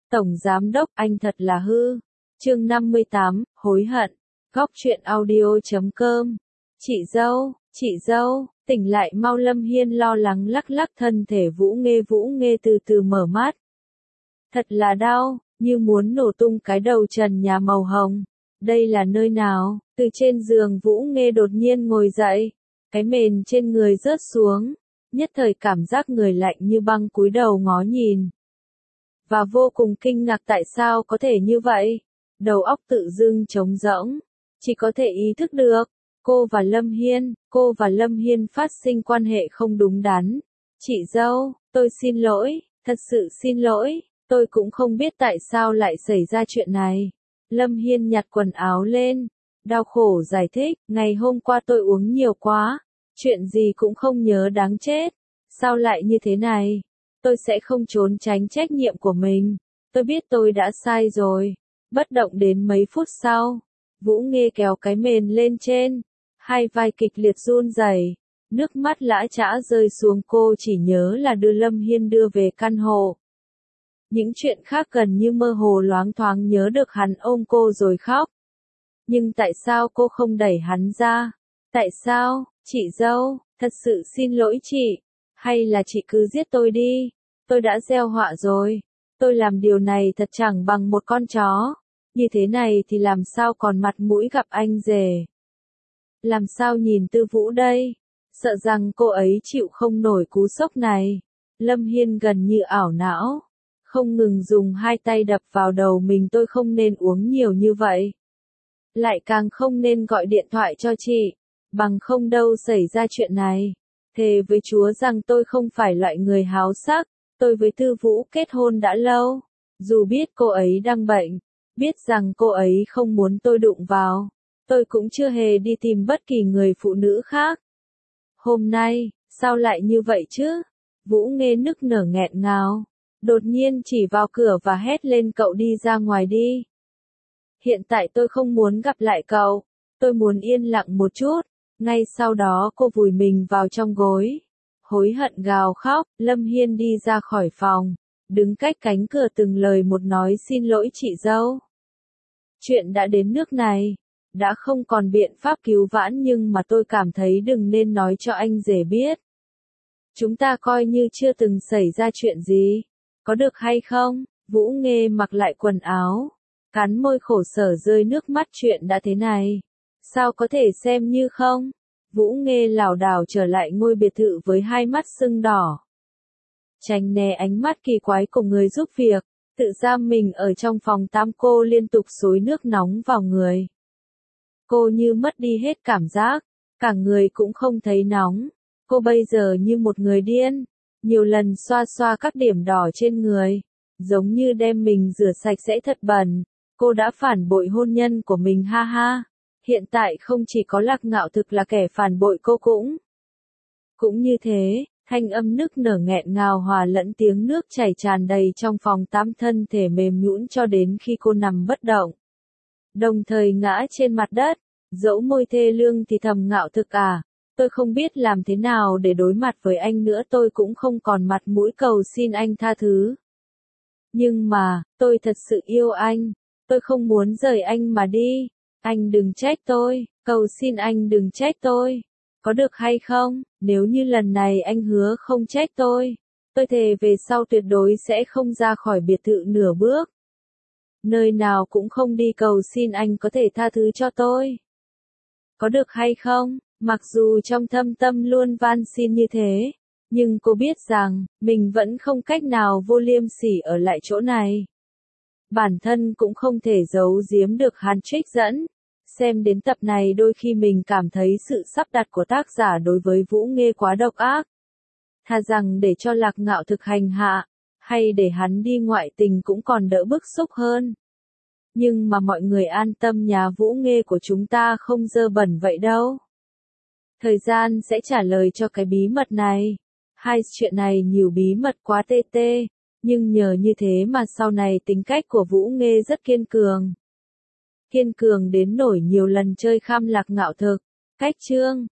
Tổng Giám Đốc, anh thật là hư. Chương 58, hối hận. Góc truyện audio.com. Chị dâu, tỉnh lại mau. Lâm Hiên lo lắng lắc lắc thân thể Vũ Nghê từ từ mở mắt. Thật là đau, như muốn nổ tung cái đầu trần nhà màu hồng. Đây là nơi nào? Từ trên giường Vũ Nghê đột nhiên ngồi dậy. Cái mền trên người rớt xuống. Nhất thời cảm giác người lạnh như băng, cúi đầu ngó nhìn. Và vô cùng kinh ngạc tại sao có thể như vậy. Đầu óc tự dưng trống rỗng. Chỉ có thể ý thức được. Cô và Lâm Hiên phát sinh quan hệ không đúng đắn. Chị dâu, tôi xin lỗi, thật sự xin lỗi. Tôi cũng không biết tại sao lại xảy ra chuyện này. Lâm Hiên nhặt quần áo lên. Đau khổ giải thích, ngày hôm qua tôi uống nhiều quá. Chuyện gì cũng không nhớ đáng chết. Sao lại như thế này? Tôi sẽ không trốn tránh trách nhiệm của mình. Tôi biết tôi đã sai rồi. Bất động đến mấy phút sau. Vũ Nghê kéo cái mền lên trên. Hai vai kịch liệt run rẩy, nước mắt lã chã rơi xuống. Cô chỉ nhớ là đưa Lâm Hiên đưa về căn hộ. Những chuyện khác gần như mơ hồ loáng thoáng nhớ được hắn ôm cô rồi khóc. Nhưng tại sao cô không đẩy hắn ra? Tại sao, chị dâu, thật sự xin lỗi chị. Hay là chị cứ giết tôi đi. Tôi đã gieo họa rồi. Tôi làm điều này thật chẳng bằng một con chó. Như thế này thì làm sao còn mặt mũi gặp anh rể. Làm sao nhìn Tư Vũ đây? Sợ rằng cô ấy chịu không nổi cú sốc này. Lâm Hiên gần như ảo não. Không ngừng dùng hai tay đập vào đầu mình. Tôi không nên uống nhiều như vậy. Lại càng không nên gọi điện thoại cho chị. Bằng không đâu xảy ra chuyện này. Thề với Chúa rằng tôi không phải loại người háo sắc. Tôi với Tư Vũ kết hôn đã lâu. Dù biết cô ấy đang bệnh. Biết rằng cô ấy không muốn tôi đụng vào. Tôi cũng chưa hề đi tìm bất kỳ người phụ nữ khác. Hôm nay, sao lại như vậy chứ? Vũ Nghê nức nở nghẹn ngào. Đột nhiên chỉ vào cửa và hét lên, cậu đi ra ngoài đi. Hiện tại tôi không muốn gặp lại cậu. Tôi muốn yên lặng một chút. Ngay sau đó cô vùi mình vào trong gối. Hối hận gào khóc. Lâm Hiên đi ra khỏi phòng. Đứng cách cánh cửa từng lời một nói, xin lỗi chị dâu. Chuyện đã đến nước này. Đã không còn biện pháp cứu vãn, nhưng mà tôi cảm thấy đừng nên nói cho anh rể biết. Chúng ta coi như chưa từng xảy ra chuyện gì. Có được hay không? Vũ Nghê mặc lại quần áo. Cắn môi khổ sở rơi nước mắt. Chuyện đã thế này. Sao có thể xem như không? Vũ Nghê lảo đảo trở lại ngôi biệt thự với hai mắt sưng đỏ. Tránh né ánh mắt kỳ quái của người giúp việc. Tự giam mình ở trong phòng tắm. Cô liên tục xối nước nóng vào người. Cô như mất đi hết cảm giác, cả người cũng không thấy nóng. Cô bây giờ như một người điên, nhiều lần xoa xoa các điểm đỏ trên người, giống như đem mình rửa sạch sẽ thật bẩn. Cô đã phản bội hôn nhân của mình, ha ha. Hiện tại không chỉ có Lạc Ngạo Thực là kẻ phản bội, cô cũng như thế. Thanh âm nức nở nghẹn ngào hòa lẫn tiếng nước chảy tràn đầy trong phòng tắm, thân thể mềm nhũn cho đến khi cô nằm bất động. Đồng thời ngã trên mặt đất, dẫu môi thê lương thì thầm, Ngạo Thực à, tôi không biết làm thế nào để đối mặt với anh nữa, tôi cũng không còn mặt mũi cầu xin anh tha thứ. Nhưng mà, tôi thật sự yêu anh, tôi không muốn rời anh mà đi, anh đừng trách tôi, cầu xin anh đừng trách tôi, có được hay không? Nếu như lần này anh hứa không trách tôi thề về sau tuyệt đối sẽ không ra khỏi biệt thự nửa bước. Nơi nào cũng không đi, cầu xin anh có thể tha thứ cho tôi. Có được hay không? Mặc dù trong thâm tâm luôn van xin như thế, nhưng cô biết rằng, mình vẫn không cách nào vô liêm sỉ ở lại chỗ này. Bản thân cũng không thể giấu giếm được hắn trích dẫn. Xem đến tập này đôi khi mình cảm thấy sự sắp đặt của tác giả đối với Vũ Nghê quá độc ác. Thà rằng để cho Lạc Ngạo Thực hành hạ, hay để hắn đi ngoại tình cũng còn đỡ bức xúc hơn. Nhưng mà mọi người an tâm, nhà Vũ Nghê của chúng ta không dơ bẩn vậy đâu. Thời gian sẽ trả lời cho cái bí mật này. Hai chuyện này nhiều bí mật quá tê tê, nhưng nhờ như thế mà sau này tính cách của Vũ Nghê rất kiên cường. Kiên cường đến nổi nhiều lần chơi khăm Lạc Ngạo Thực. Cách chương